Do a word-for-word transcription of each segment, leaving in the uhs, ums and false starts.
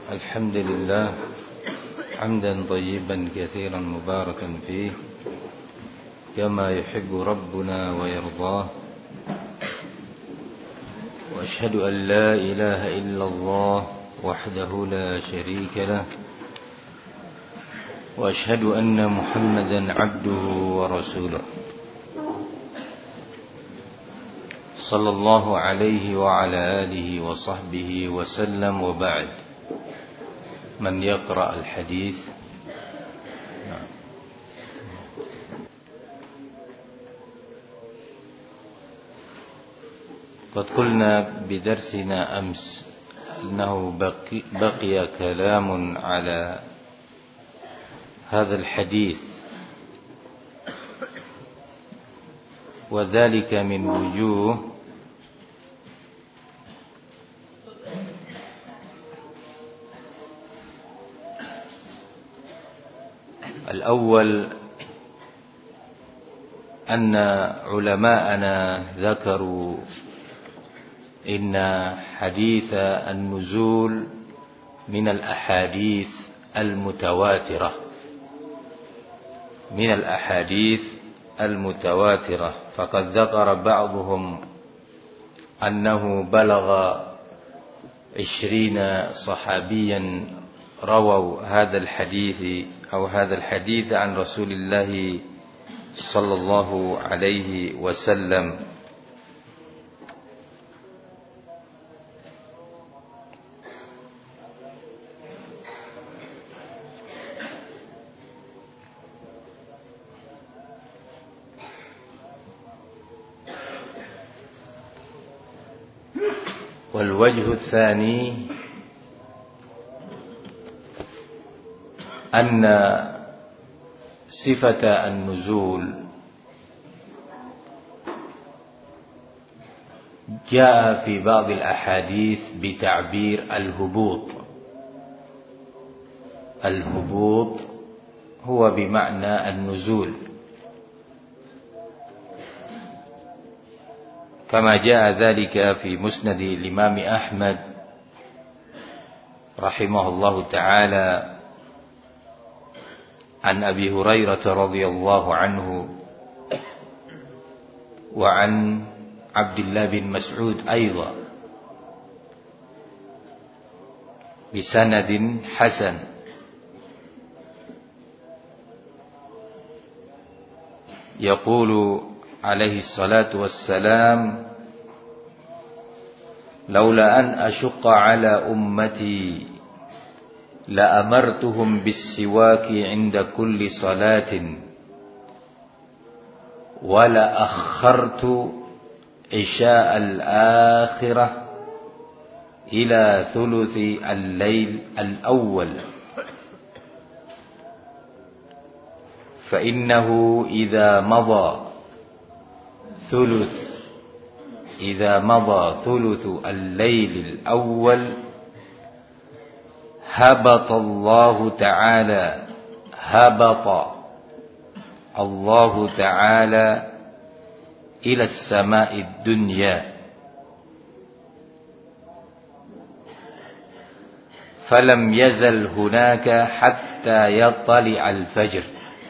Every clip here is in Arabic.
الحمد لله حمدا طيبا كثيرا مباركا فيه كما يحب ربنا ويرضاه، وأشهد أن لا إله إلا الله وحده لا شريك له، وأشهد أن محمدا عبده ورسوله صلى الله عليه وعلى آله وصحبه وسلم. وبعد، من يقرأ الحديث؟ قد قلنا بدرسنا أمس أنه بقي, بقي كلام على هذا الحديث، وذلك من وجوه. الأول أن علماءنا ذكروا إن حديث النزول من الأحاديث المتواترة من الأحاديث المتواترة فقد ذكر بعضهم أنه بلغ عشرين صحابيا رووا هذا الحديث أو هذا الحديث عن رسول الله صلى الله عليه وسلم. والوجه الثاني أن صفة النزول جاء في بعض الأحاديث بتعبير الهبوط. الهبوط هو بمعنى النزول، كما جاء ذلك في مسند الإمام أحمد رحمه الله تعالى عن أبي هريرة رضي الله عنه وعن عبد الله بن مسعود أيضا بسند حسن، يقول عليه الصلاة والسلام: لولا أن أشق على أمتي لأمرتهم بالسواك عند كل صلاة ولأخرت عشاء الآخرة إلى ثلث الليل الأول، فإنه إذا مضى ثلث إذا مضى ثلث الليل الأول هبط الله تعالى هبط الله تعالى إلى السماء الدنيا، فلم يزل هناك حتى يطلع الفجر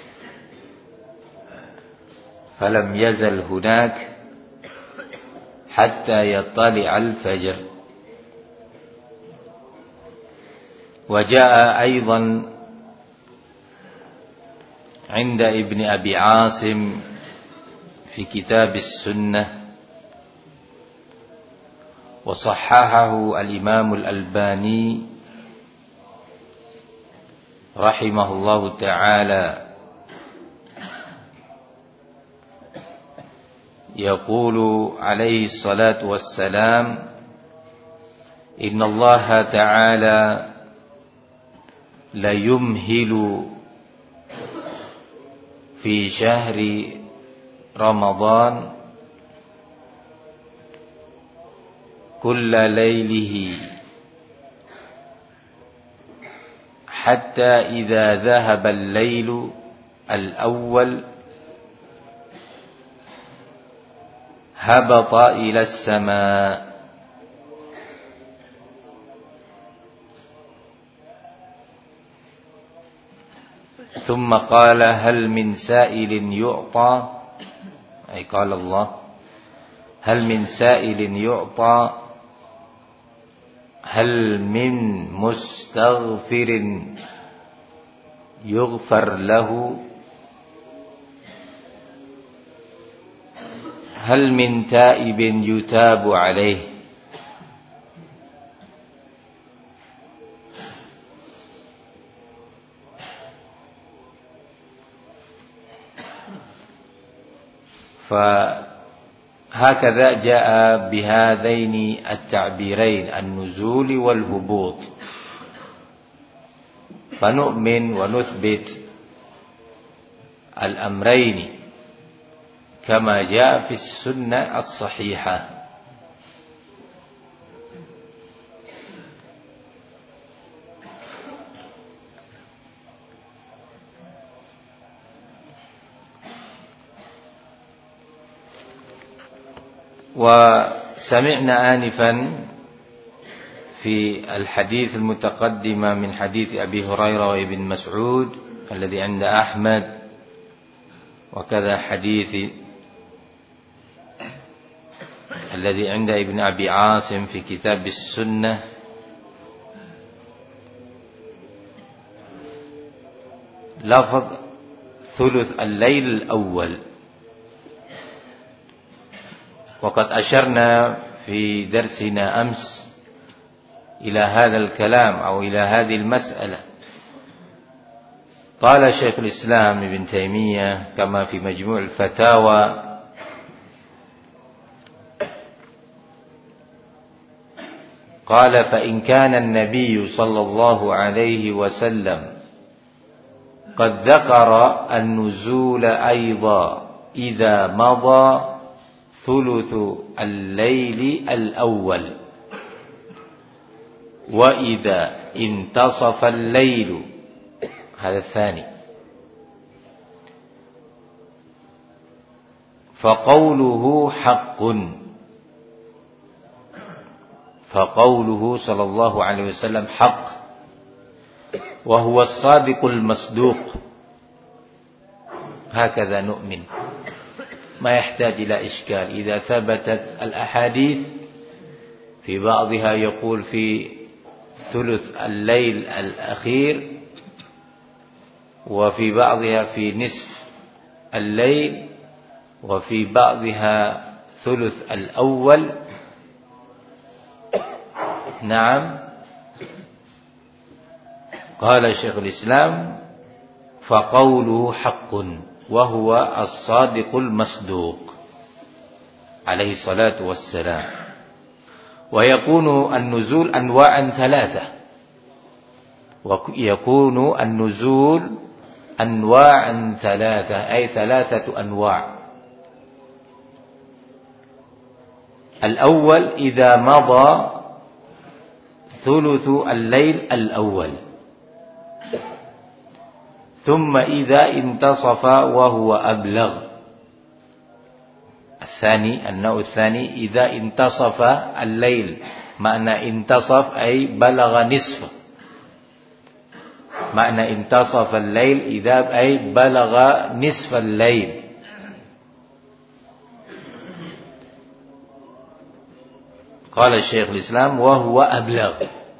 فلم يزل هناك حتى يطلع الفجر. وجاء أيضا عند ابن أبي عاصم في كتاب السنة، وصححه الإمام الألباني رحمه الله تعالى، يقول عليه الصلاة والسلام: إن الله تعالى ليمهل في شهر رمضان كل ليله حتى إذا ذهب الليل الأول هبط إلى السماء ثم قال هل من سائل يعطى، أي قال الله هل من سائل يعطى، هل من مستغفر يغفر له، هل من تائب يتاب عليه. فهكذا جاء بهذين التعبيرين النزول والهبوط، فنؤمن ونثبت الأمرين كما جاء في السنة الصحيحة. وسمعنا آنفا في الحديث المتقدم من حديث أبي هريرة وابن مسعود الذي عند أحمد، وكذا حديث الذي عند ابن أبي عاصم في كتاب السنة، لفظ ثلث الليل الأول. وقد أشرنا في درسنا أمس إلى هذا الكلام أو إلى هذه المسألة. قال شيخ الإسلام ابن تيمية كما في مجموع الفتاوى: قال فإن كان النبي صلى الله عليه وسلم قد ذكر النزول أيضا إذا مضى ثلث الليل الأول، وإذا انتصف الليل، هذا الثاني، فقوله حق، فقوله صلى الله عليه وسلم حق، وهو الصادق المصدوق. هكذا نؤمن، ما يحتاج إلى إشكال. إذا ثبتت الأحاديث في بعضها يقول في ثلث الليل الأخير، وفي بعضها في نصف الليل، وفي بعضها ثلث الأول، نعم. قال شيخ الإسلام فقوله حق وهو الصادق المصدوق عليه الصلاة والسلام. ويكون النزول أنواعا ثلاثة، ويكون النزول أنواعا ثلاثة، أي ثلاثة أنواع. الأول إذا مضى ثلث الليل الأول، ثم إذا انتصف وهو أبلغ. الثاني، النوع الثاني إذا انتصف الليل، معنى انتصف أي بلغ نصف، معنى انتصف الليل إذا أي بلغ نصف الليل. قال الشيخ الإسلام وهو أبلغ،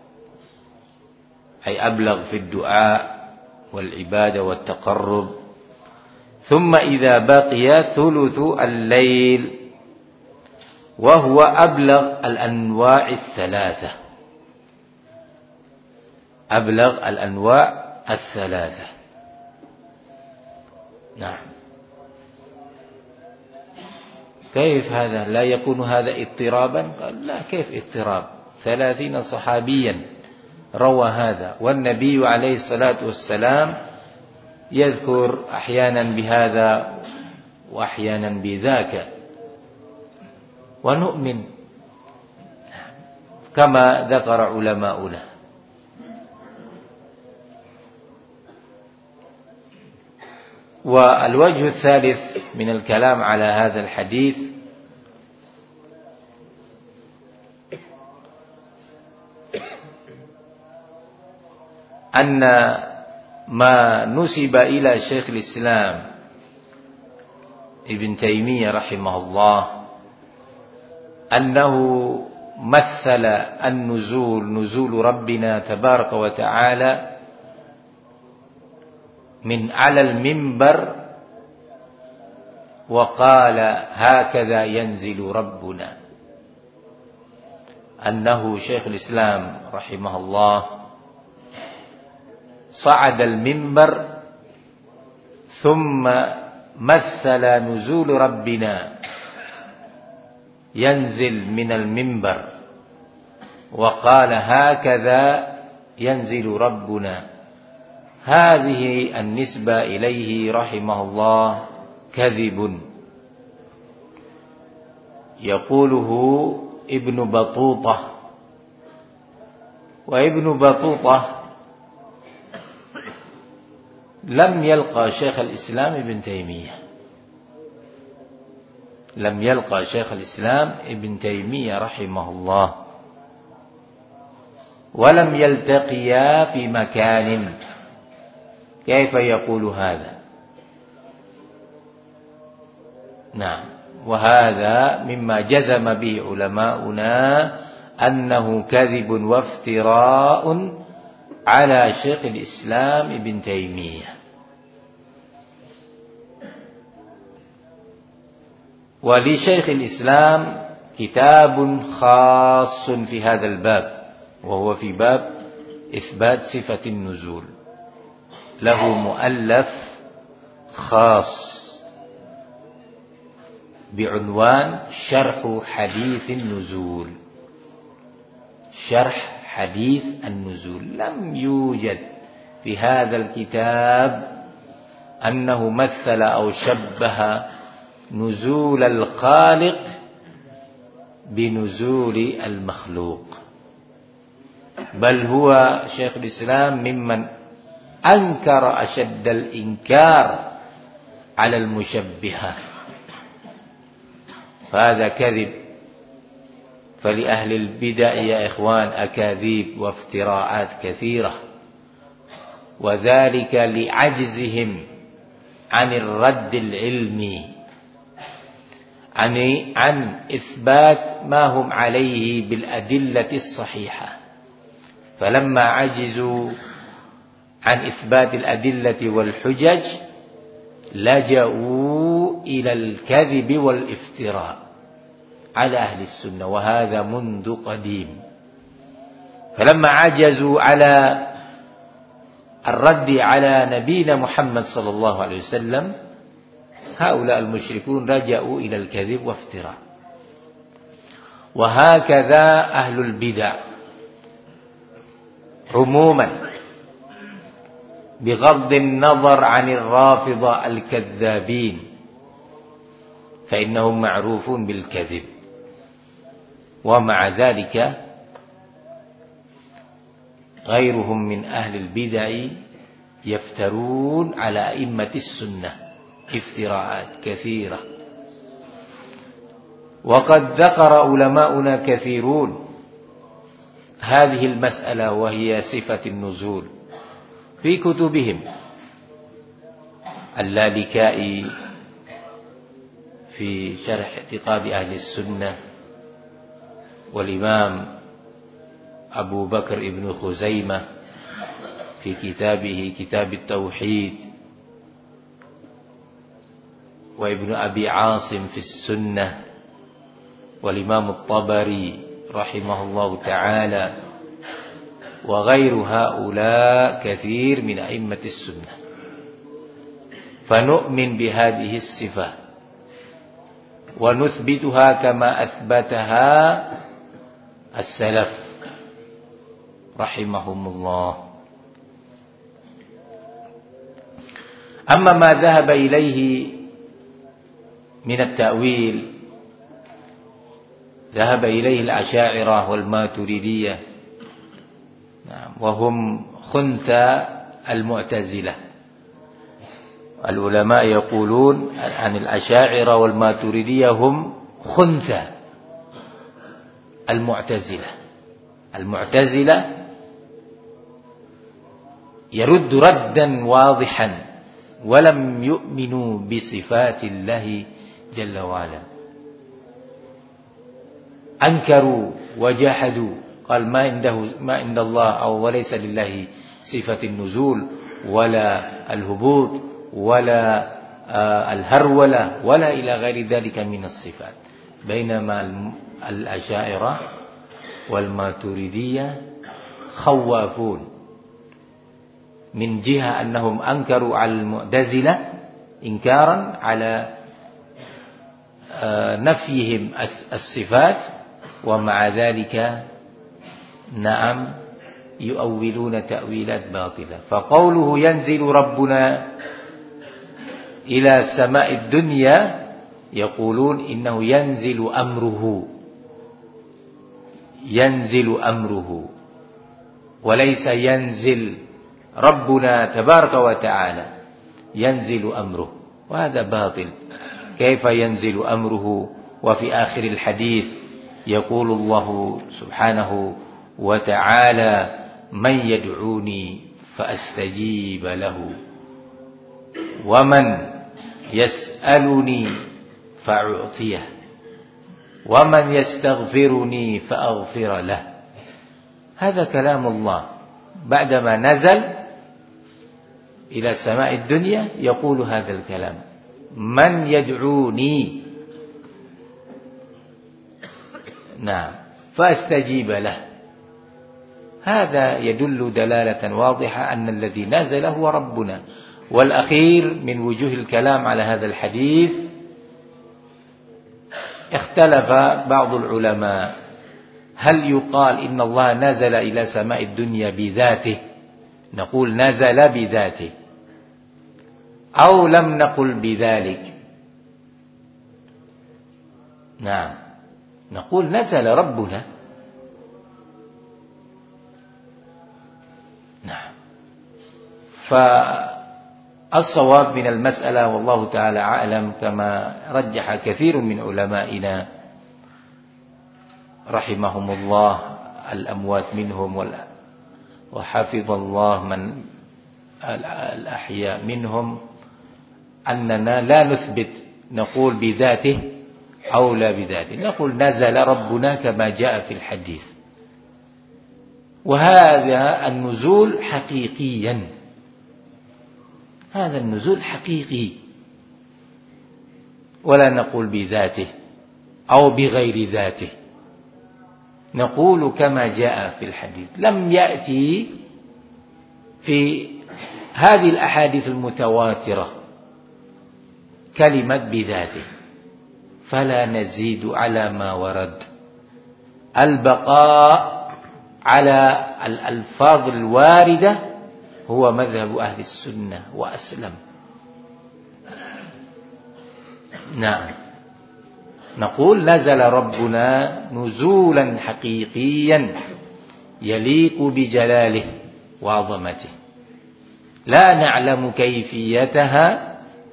أي أبلغ في الدعاء والعبادة والتقرب. ثم إذا بقي ثلث الليل وهو أبلغ الأنواع الثلاثة، أبلغ الأنواع الثلاثة، نعم. كيف هذا؟ لا يكون هذا اضطرابا؟ قال لا، كيف اضطراب؟ ثلاثين صحابيا روى هذا، والنبي عليه الصلاة والسلام يذكر أحيانا بهذا وأحيانا بذاك، ونؤمن كما ذكر علماؤنا. والوجه الثالث من الكلام على هذا الحديث أن ما نسب إلى شيخ الإسلام ابن تيمية رحمه الله أنه مثل النزول نزول ربنا تبارك وتعالى من على المنبر وقال هكذا ينزل ربنا، أنه شيخ الإسلام رحمه الله صعد المنبر ثم مثل نزول ربنا ينزل من المنبر وقال هكذا ينزل ربنا. هذه النسبة إليه رحمه الله كذب يقوله ابن بطوطة، وابن بطوطة لم يلقى شيخ الإسلام ابن تيمية، لم يلقى شيخ الإسلام ابن تيمية رحمه الله، ولم يلتقيا في مكان. كيف يقول هذا؟ نعم، وهذا مما جزم به علماؤنا أنه كذب وافتراء على شيخ الإسلام ابن تيمية. ولشيخ الإسلام كتاب خاص في هذا الباب، وهو في باب إثبات صفة النزول، له مؤلف خاص بعنوان شرح حديث النزول. شرح حديث النزول لم يوجد في هذا الكتاب أنه مثل أو شبه نزول الخالق بنزول المخلوق، بل هو شيخ الإسلام ممن أنكر أشد الإنكار على المشبهة، فهذا كذب. فلأهل البدع يا إخوان أكاذيب وافتراءات كثيرة، وذلك لعجزهم عن الرد العلمي، عن عن إثبات ما هم عليه بالأدلة الصحيحة. فلما عجزوا عن إثبات الأدلة والحجج لجأوا إلى الكذب والافتراء على أهل السنة، وهذا منذ قديم. فلما عجزوا على الرد على نبينا محمد صلى الله عليه وسلم هؤلاء المشركون رجعوا إلى الكذب وافتراء. وهكذا أهل البدع عموما، بغض النظر عن الرافضة الكذابين، فإنهم معروفون بالكذب، ومع ذلك غيرهم من أهل البدع يفترون على أئمة السنة افتراءات كثيرة. وقد ذكر علماؤنا كثيرون هذه المسألة وهي صفة النزول في كتبهم. اللالكائي في شرح اعتقاد أهل السنة، والإمام أبو بكر ابن خزيمة في كتابه كتاب التوحيد، وابن أبي عاصم في السنة، والإمام الطبري رحمه الله تعالى، وغير هؤلاء كثير من أئمة السنة. فنؤمن بهذه الصفة ونثبتها كما أثبتها السلف رحمهم الله. أما ما ذهب إليه من التأويل، ذهب إليه الأشاعرة والماتريدية، وهم خنثى المعتزلة. العلماء يقولون عن الأشاعرة والماتريدية هم خنثى المعتزلة. المعتزلة يرد ردا واضحا ولم يؤمنوا بصفات الله جل وعلا. أنكروا وجحدوا، قال ما عنده ما عند الله أو وليس لله صفة النزول ولا الهبوط ولا الهرولة ولا إلى غير ذلك من الصفات. بينما الأشاعرة والماتريدية خوافون من جهة أنهم أنكروا على المعتزلة إنكارا على نفيهم الصفات، ومع ذلك نعم يؤولون تأويلات باطلة. فقوله ينزل ربنا إلى سماء الدنيا يقولون إنه ينزل أمره، ينزل أمره وليس ينزل ربنا تبارك وتعالى، ينزل أمره، وهذا باطل. كيف ينزل أمره وفي آخر الحديث يقول الله سبحانه وتعالى من يدعوني فأستجيب له ومن يسألني فأعطيه ومن يستغفرني فأغفر له. هذا كلام الله بعدما نزل إلى سماء الدنيا يقول هذا الكلام، من يدعوني نعم فأستجيب له. هذا يدل دلالة واضحة أن الذي نزل هو ربنا. والأخير من وجوه الكلام على هذا الحديث، اختلف بعض العلماء هل يقال إن الله نزل إلى سماء الدنيا بذاته، نقول نزل بذاته، أو لم نقل بذلك؟ نعم نقول نزل ربنا. نعم. فالصواب من المسألة والله تعالى أعلم كما رجح كثير من علمائنا رحمهم الله الأموات منهم وحفظ الله من الأحياء منهم، أننا لا نثبت نقول بذاته أو لا بذاته، نقول نزل ربنا كما جاء في الحديث. وهذا النزول حقيقيا، هذا النزول حقيقي، ولا نقول بذاته أو بغير ذاته، نقول كما جاء في الحديث. لم يأتي في هذه الأحاديث المتواترة كلمة بذاته، فلا نزيد على ما ورد. البقاء على الألفاظ الواردة هو مذهب أهل السنة وأسلم. نعم نقول نزل ربنا نزولا حقيقيا يليق بجلاله وعظمته، لا نعلم كيفيتها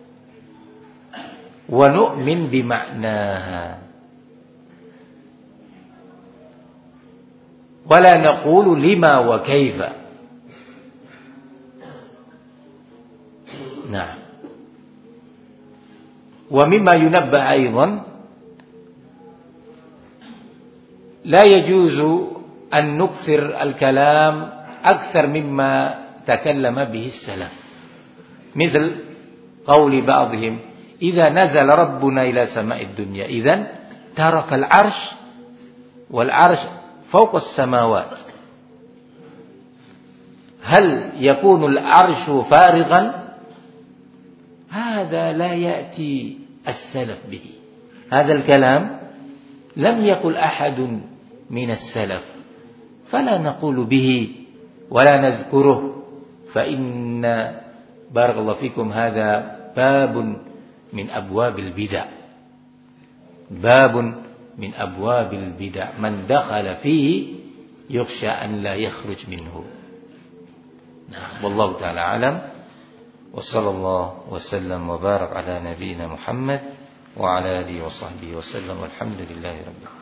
ونؤمن بمعناها، ولا نقول لما وكيف. نعم. ومما ينبه أيضا لا يجوز أن نكثر الكلام أكثر مما تكلم به السلف، مثل قول بعضهم إذا نزل ربنا إلى سماء الدنيا إذن ترك العرش، والعرش فوق السماوات، هل يكون العرش فارغا؟ هذا لا يأتي السلف به، هذا الكلام لم يقل أحد من السلف، فلا نقول به ولا نذكره، فإن بارك الله فيكم هذا باب من أبواب البدع، باب من أبواب البدع من دخل فيه يخشى أن لا يخرج منه. نعم والله تعالى أعلم، وصلى الله وسلم وبارك على نبينا محمد وعلى آله وصحبه وسلم، والحمد لله رب العالمين.